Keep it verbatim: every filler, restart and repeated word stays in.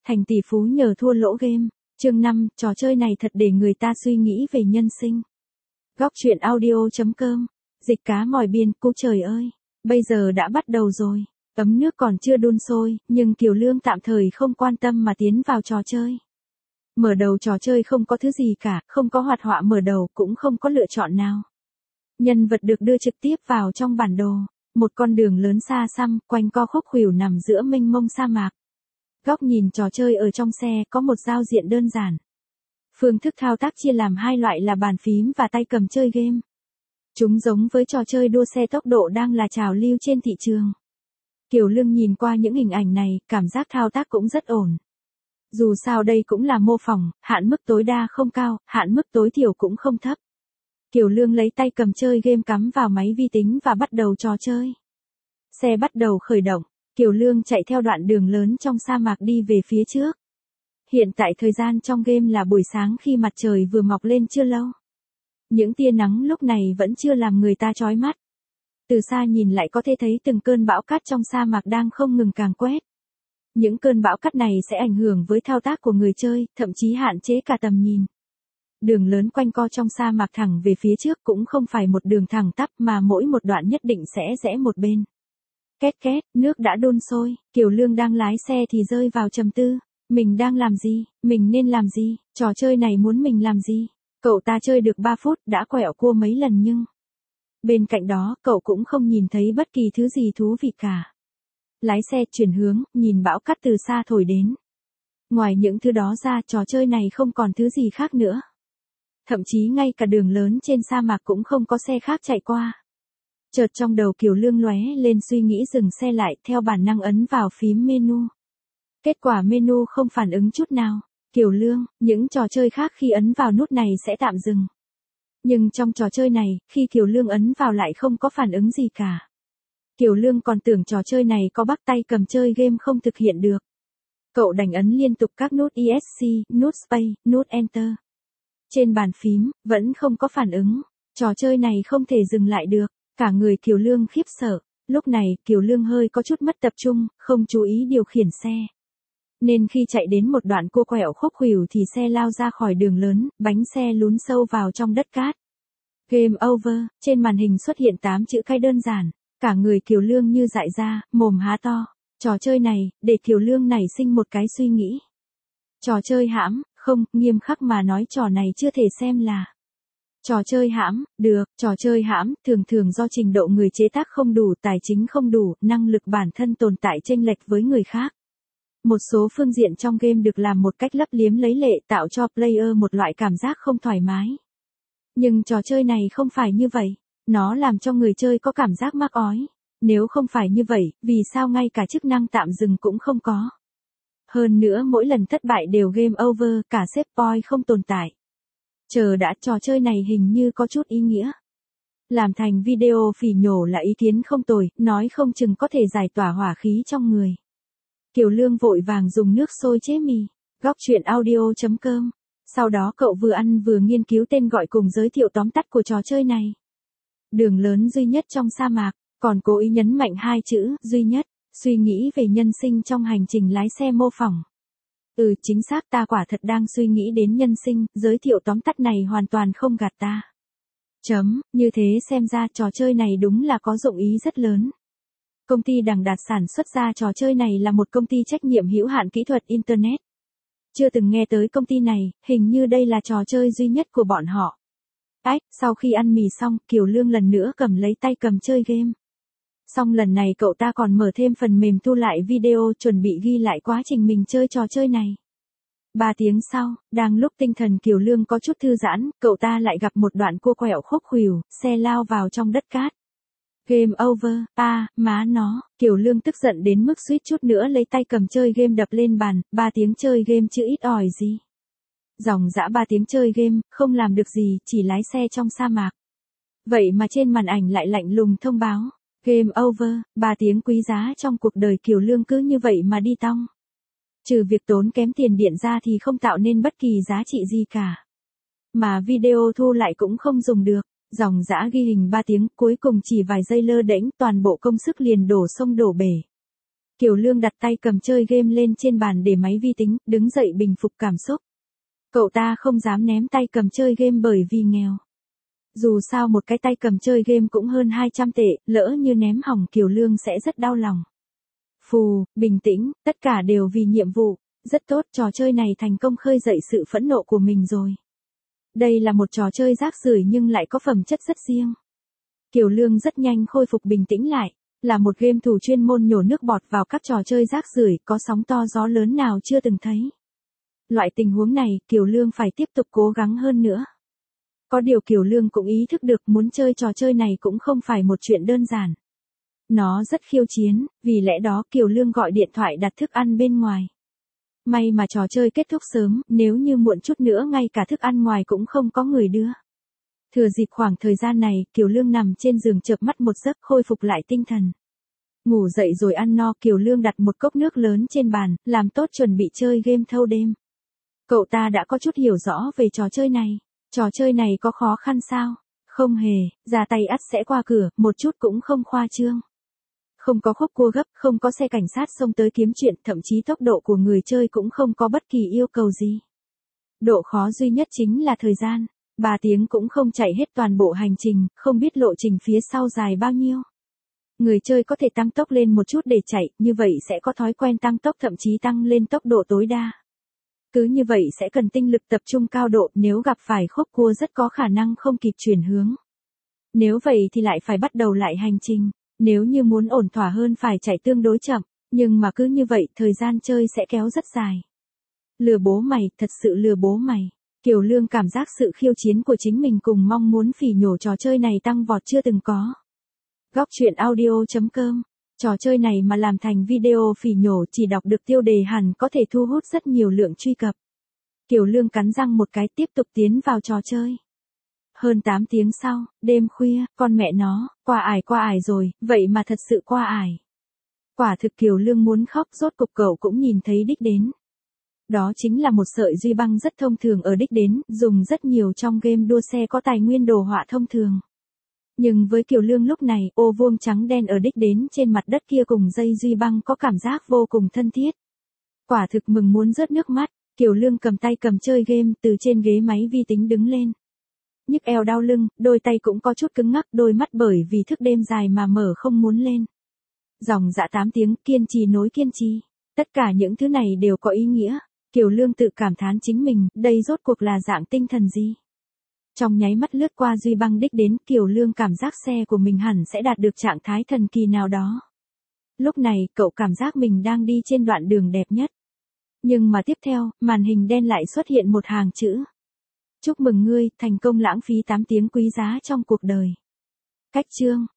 thành tỷ phú nhờ thua lỗ game. Chương năm, trò chơi này thật để người ta suy nghĩ về nhân sinh. Góc truyện audio chấm com. Dịch cá mòi biên, cô trời ơi. Bây giờ đã bắt đầu rồi. Ấm nước còn chưa đun sôi, nhưng Kiều Lương tạm thời không quan tâm mà tiến vào trò chơi. Mở đầu trò chơi không có thứ gì cả, không có hoạt họa mở đầu, cũng không có lựa chọn nào. Nhân vật được đưa trực tiếp vào trong bản đồ. Một con đường lớn xa xăm, quanh co khúc khuỷu nằm giữa mênh mông sa mạc. Góc nhìn trò chơi ở trong xe có một giao diện đơn giản. Phương thức thao tác chia làm hai loại là bàn phím và tay cầm chơi game. Chúng giống với trò chơi đua xe tốc độ đang là trào lưu trên thị trường. Kiều Lương nhìn qua những hình ảnh này, cảm giác thao tác cũng rất ổn. Dù sao đây cũng là mô phỏng, hạn mức tối đa không cao, hạn mức tối thiểu cũng không thấp. Kiều Lương lấy tay cầm chơi game cắm vào máy vi tính và bắt đầu trò chơi. Xe bắt đầu khởi động, Kiều Lương chạy theo đoạn đường lớn trong sa mạc đi về phía trước. Hiện tại thời gian trong game là buổi sáng khi mặt trời vừa mọc lên chưa lâu. Những tia nắng lúc này vẫn chưa làm người ta chói mắt. Từ xa nhìn lại có thể thấy từng cơn bão cát trong sa mạc đang không ngừng càn quét. Những cơn bão cát này sẽ ảnh hưởng với thao tác của người chơi, thậm chí hạn chế cả tầm nhìn. Đường lớn quanh co trong sa mạc thẳng về phía trước cũng không phải một đường thẳng tắp mà mỗi một đoạn nhất định sẽ rẽ một bên. Két két, nước đã đun sôi, Kiều Lương đang lái xe thì rơi vào trầm tư. Mình đang làm gì, mình nên làm gì, trò chơi này muốn mình làm gì. Cậu ta chơi được ba phút đã quẹo cua mấy lần nhưng... Bên cạnh đó, cậu cũng không nhìn thấy bất kỳ thứ gì thú vị cả. Lái xe chuyển hướng, nhìn bão cát từ xa thổi đến. Ngoài những thứ đó ra, trò chơi này không còn thứ gì khác nữa. Thậm chí ngay cả đường lớn trên sa mạc cũng không có xe khác chạy qua. Chợt trong đầu Kiều Lương lóe lên suy nghĩ dừng xe lại, theo bản năng ấn vào phím menu. Kết quả menu không phản ứng chút nào. Kiều Lương, những trò chơi khác khi ấn vào nút này sẽ tạm dừng. Nhưng trong trò chơi này, khi Kiều Lương ấn vào lại không có phản ứng gì cả. Kiều Lương còn tưởng trò chơi này có bắt tay cầm chơi game không thực hiện được. Cậu đành ấn liên tục các nút Esc, nút Space, nút Enter. Trên bàn phím, vẫn không có phản ứng. Trò chơi này không thể dừng lại được. Cả người Kiều Lương khiếp sợ. Lúc này, Kiều Lương hơi có chút mất tập trung, không chú ý điều khiển xe. Nên khi chạy đến một đoạn cua quẹo khúc khuỷu thì xe lao ra khỏi đường lớn, bánh xe lún sâu vào trong đất cát. Game over, trên màn hình xuất hiện tám chữ cái đơn giản. Cả người Kiều Lương như dại ra, mồm há to. Trò chơi này, để Kiều Lương nảy sinh một cái suy nghĩ. Trò chơi hãm, không, nghiêm khắc mà nói trò này chưa thể xem là trò chơi hãm, được, trò chơi hãm, thường thường do trình độ người chế tác không đủ, tài chính không đủ, năng lực bản thân tồn tại chênh lệch với người khác. Một số phương diện trong game được làm một cách lấp liếm lấy lệ tạo cho player một loại cảm giác không thoải mái. Nhưng trò chơi này không phải như vậy, nó làm cho người chơi có cảm giác mắc ói. Nếu không phải như vậy, vì sao ngay cả chức năng tạm dừng cũng không có. Hơn nữa mỗi lần thất bại đều game over, cả save point không tồn tại. Chờ đã, trò chơi này hình như có chút ý nghĩa. Làm thành video phỉ nhổ là ý kiến không tồi, nói không chừng có thể giải tỏa hỏa khí trong người. Kiều Lương vội vàng dùng nước sôi chế mì. Góc truyện audio chấm com. Sau đó cậu vừa ăn vừa nghiên cứu tên gọi cùng giới thiệu tóm tắt của trò chơi này. Đường lớn duy nhất trong sa mạc, còn cố ý nhấn mạnh hai chữ, duy nhất, suy nghĩ về nhân sinh trong hành trình lái xe mô phỏng. Ừ, chính xác, ta quả thật đang suy nghĩ đến nhân sinh, giới thiệu tóm tắt này hoàn toàn không gạt ta. Chấm, như thế xem ra trò chơi này đúng là có dụng ý rất lớn. Công ty Đằng Đạt sản xuất ra trò chơi này là một công ty trách nhiệm hữu hạn kỹ thuật Internet. Chưa từng nghe tới công ty này, hình như đây là trò chơi duy nhất của bọn họ. Ách, sau khi ăn mì xong, Kiều Lương lần nữa cầm lấy tay cầm chơi game. Xong lần này cậu ta còn mở thêm phần mềm thu lại video chuẩn bị ghi lại quá trình mình chơi trò chơi này. Ba tiếng sau, đang lúc tinh thần Kiều Lương có chút thư giãn, cậu ta lại gặp một đoạn cua quẹo khúc khuỷu, xe lao vào trong đất cát. Game over, a, à, má nó, Kiều Lương tức giận đến mức suýt chút nữa lấy tay cầm chơi game đập lên bàn, ba tiếng chơi game chứ ít ỏi gì. Dòng dã ba tiếng chơi game, không làm được gì, chỉ lái xe trong sa mạc. Vậy mà trên màn ảnh lại lạnh lùng thông báo, game over, ba tiếng quý giá trong cuộc đời Kiều Lương cứ như vậy mà đi tong. Trừ việc tốn kém tiền điện ra thì không tạo nên bất kỳ giá trị gì cả. Mà video thu lại cũng không dùng được. Dòng dã ghi hình ba tiếng cuối cùng chỉ vài giây lơ đễnh toàn bộ công sức liền đổ sông đổ bể. Kiều Lương đặt tay cầm chơi game lên trên bàn để máy vi tính, đứng dậy bình phục cảm xúc. Cậu ta không dám ném tay cầm chơi game bởi vì nghèo. Dù sao một cái tay cầm chơi game cũng hơn hai trăm tệ, lỡ như ném hỏng Kiều Lương sẽ rất đau lòng. Phù, bình tĩnh, tất cả đều vì nhiệm vụ. Rất tốt, trò chơi này thành công khơi dậy sự phẫn nộ của mình rồi. Đây là một trò chơi rác rưởi nhưng lại có phẩm chất rất riêng. Kiều Lương rất nhanh khôi phục bình tĩnh lại. Là một game thủ chuyên môn nhổ nước bọt vào các trò chơi rác rưởi, có sóng to gió lớn nào chưa từng thấy. Loại tình huống này, Kiều Lương phải tiếp tục cố gắng hơn nữa. Có điều Kiều Lương cũng ý thức được muốn chơi trò chơi này cũng không phải một chuyện đơn giản. Nó rất khiêu chiến, vì lẽ đó Kiều Lương gọi điện thoại đặt thức ăn bên ngoài. May mà trò chơi kết thúc sớm, nếu như muộn chút nữa ngay cả thức ăn ngoài cũng không có người đưa. Thừa dịp khoảng thời gian này, Kiều Lương nằm trên giường chợp mắt một giấc khôi phục lại tinh thần. Ngủ dậy rồi ăn no, Kiều Lương đặt một cốc nước lớn trên bàn, làm tốt chuẩn bị chơi game thâu đêm. Cậu ta đã có chút hiểu rõ về trò chơi này. Trò chơi này có khó khăn sao? Không hề, ra tay ắt sẽ qua cửa, một chút cũng không khoa trương. Không có khúc cua gấp, không có xe cảnh sát xông tới kiếm chuyện, thậm chí tốc độ của người chơi cũng không có bất kỳ yêu cầu gì. Độ khó duy nhất chính là thời gian. ba tiếng cũng không chạy hết toàn bộ hành trình, không biết lộ trình phía sau dài bao nhiêu. Người chơi có thể tăng tốc lên một chút để chạy, như vậy sẽ có thói quen tăng tốc, thậm chí tăng lên tốc độ tối đa. Cứ như vậy sẽ cần tinh lực tập trung cao độ, nếu gặp phải khúc cua rất có khả năng không kịp chuyển hướng. Nếu vậy thì lại phải bắt đầu lại hành trình, nếu như muốn ổn thỏa hơn phải chạy tương đối chậm, nhưng mà cứ như vậy thời gian chơi sẽ kéo rất dài. Lừa bố mày, thật sự lừa bố mày. Kiều Lương cảm giác sự khiêu chiến của chính mình cùng mong muốn phỉ nhổ trò chơi này tăng vọt chưa từng có. Góc truyện audio chấm com. Trò chơi này mà làm thành video phỉ nhổ chỉ đọc được tiêu đề hẳn có thể thu hút rất nhiều lượng truy cập. Kiều Lương cắn răng một cái tiếp tục tiến vào trò chơi. Hơn tám tiếng sau, đêm khuya, con mẹ nó, qua ải qua ải rồi, vậy mà thật sự qua ải. Quả thực Kiều Lương muốn khóc, rốt cục cậu cũng nhìn thấy đích đến. Đó chính là một sợi duy băng rất thông thường ở đích đến, dùng rất nhiều trong game đua xe có tài nguyên đồ họa thông thường. Nhưng với Kiều Lương lúc này, ô vuông trắng đen ở đích đến trên mặt đất kia cùng dây duy băng có cảm giác vô cùng thân thiết. Quả thực mừng muốn rớt nước mắt, Kiều Lương cầm tay cầm chơi game từ trên ghế máy vi tính đứng lên. Nhức eo đau lưng, đôi tay cũng có chút cứng ngắc, đôi mắt bởi vì thức đêm dài mà mở không muốn lên. Dòng dã tám tiếng, kiên trì nối kiên trì. Tất cả những thứ này đều có ý nghĩa. Kiều Lương tự cảm thán chính mình, đây rốt cuộc là dạng tinh thần gì? Trong nháy mắt lướt qua duy băng đích đến, Kiều Lương cảm giác xe của mình hẳn sẽ đạt được trạng thái thần kỳ nào đó. Lúc này, cậu cảm giác mình đang đi trên đoạn đường đẹp nhất. Nhưng mà tiếp theo, màn hình đen lại xuất hiện một hàng chữ. Chúc mừng ngươi, thành công lãng phí tám tiếng quý giá trong cuộc đời. Cách chương.